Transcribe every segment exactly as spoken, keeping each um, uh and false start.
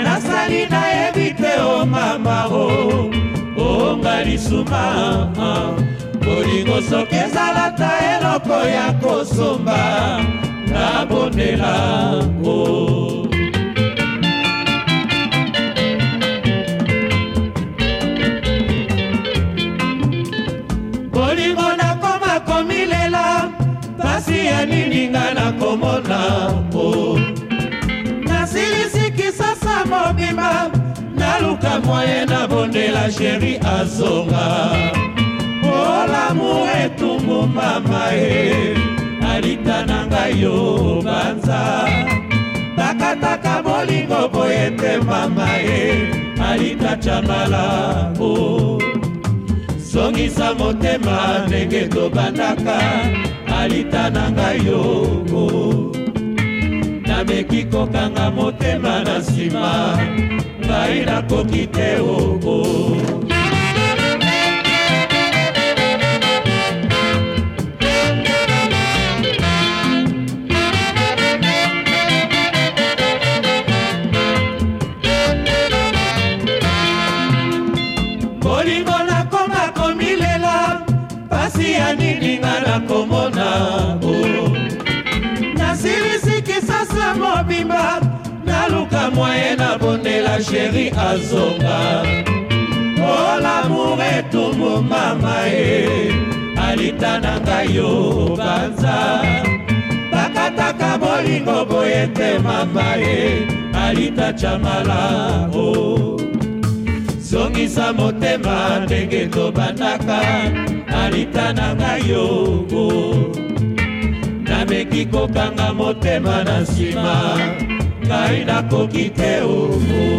nasali nayebi te o mama o onga lisuma bolingo soki ezalata eloko ya kosomba nabondela o bolingo nakoma komilela pasi ya nini nga nakomona o nasilisiki sasa mobimba naluka moye nabondela sheri azonga o l'amour etumbu mama e alita na ngai yo banza takataka bolingo boye te mama e alita chamala o songisa motema ndenge tobandaka alita na ngai yo nameki kokanga motema na nsima ngai nakoki te o bolingo nakoma komilela pasi ya nini nga nakomona o nasilisiki sasa mobimba naluka moye nabondela sheri azonga o l'amour etumbu mama e alita na ngai yo banza takataka bolingo boye te mama e alita chamala o songisa motema ndenge tobandaka alita na ngai yo nameki kokanga motema na nsima ngai nakoki te o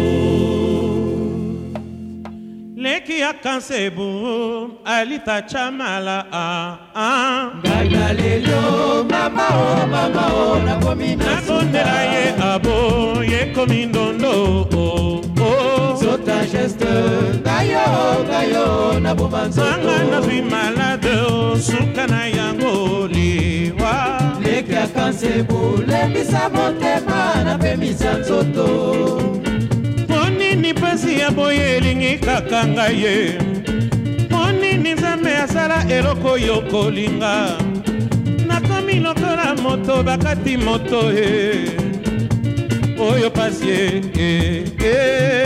leki ya kansebu alita chamala ngai na lelo mama o mama o nakomi nabondela ye abo yekomi ndondo zota geste ngayo ngayo naboma nzanga nazwi malade suka na yango liwa leki ya kansebu lembisa motema napemisa nzoto monini pasi ya boye elingi kaka ngai ye monini nzambe asala eloko yo kolinga nakomi lokola moto bakati moto e oyo pasi e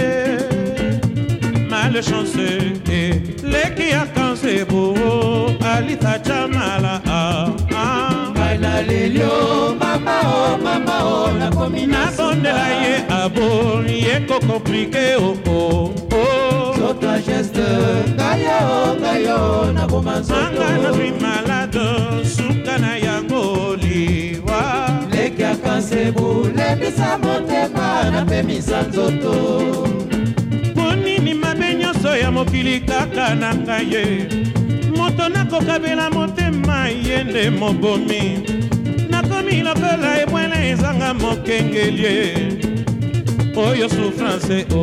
malchance e leki ya kansebu alita chamala ngai na lelio mama o mama o nakomi nabondela ye abo yeko komplike o zota geste ngayo ngayo naboma nzoto nazwi malade suka na yango liwa leki ya kansebu lembisa motema napemisa nzoto monini mabe nyonso ya mokili kaka na ngai ye moto nakokabela motema ye nde mobomi nakomi lokola ebwele ezanga mokengelie oyo souffrance o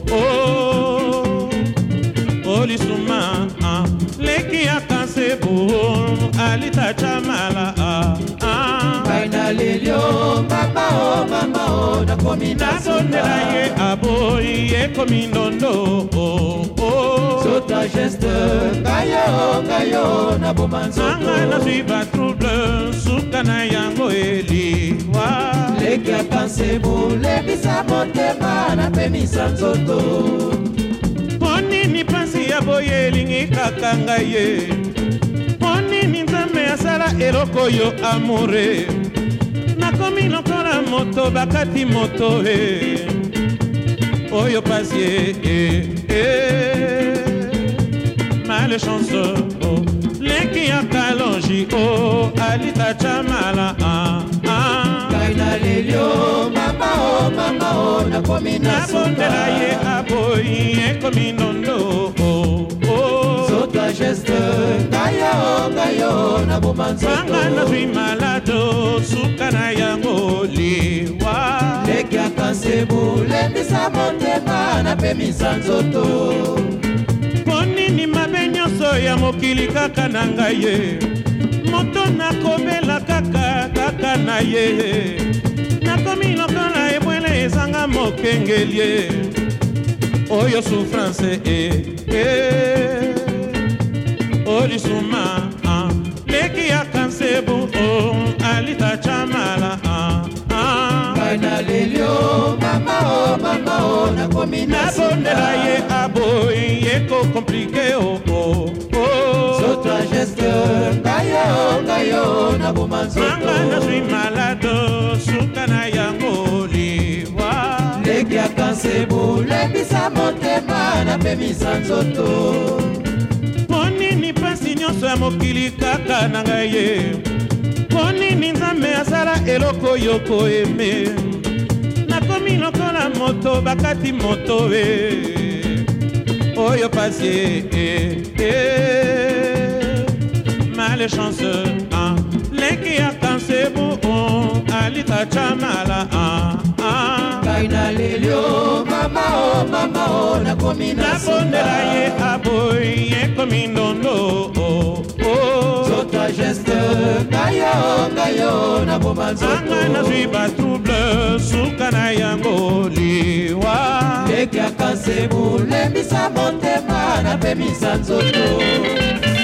o lisuma leki ya kansebu alita chamala ngai na lelio mama o mama o nakomi nabondela ye abo yekomi ndondo zota geste ngayo ngayo naboma nzanga nazwi batrouble suka na yango eliwa leki ya kansebu lembisa motema napemisa nzoto monini pasi ya boye elingi kaka ngai ye monini nzambe asala eloko yo amore nakomi lokola moto bakati moto e oyo pasi e malchance o leki ya kalonji o alita chamala ngai na lelio mama o mama o nakomi nabondela ye aboyi ekomi ndondo zota geste ngayo ngayo naboma nzanga nazwi malade suka na yango liwa leki ya kansebu lembisa motema napemisa nzoto monini mabe nyonso ya mokili kaka na ngai ye moto nakobela kaka kaka na ye nakomi lokola ebwele ezanga mokengelie oyo souffrance e e olisuma leki ya kansebu alita chamala Kaina lelio mama o mama o na komina nabondela ye aboy yeko komplike o Soto geste ngayo ngayo na bumanzoto Manga na sui malado suka na yango liwa Leki ya kansebu lebisa motema na pemisa nzoto Monini pasi nyonso ya mokili kaka na ngai ye Monini nzambe asala eloko yoko eme Nakomi lokola moto bakati moto e Oyo pasi e e Malechance ah Leki ya kansebu alita chamala ah ah Kaina lelio mama o mama o na komina Nabondela ye aboy ye komindondo oh oh Soto geste ngayo ngayo na bumanzoto Anga na zwi ba trouble suka na yango liwa Leki ya kansebu lebisa motema na pemisa nzoto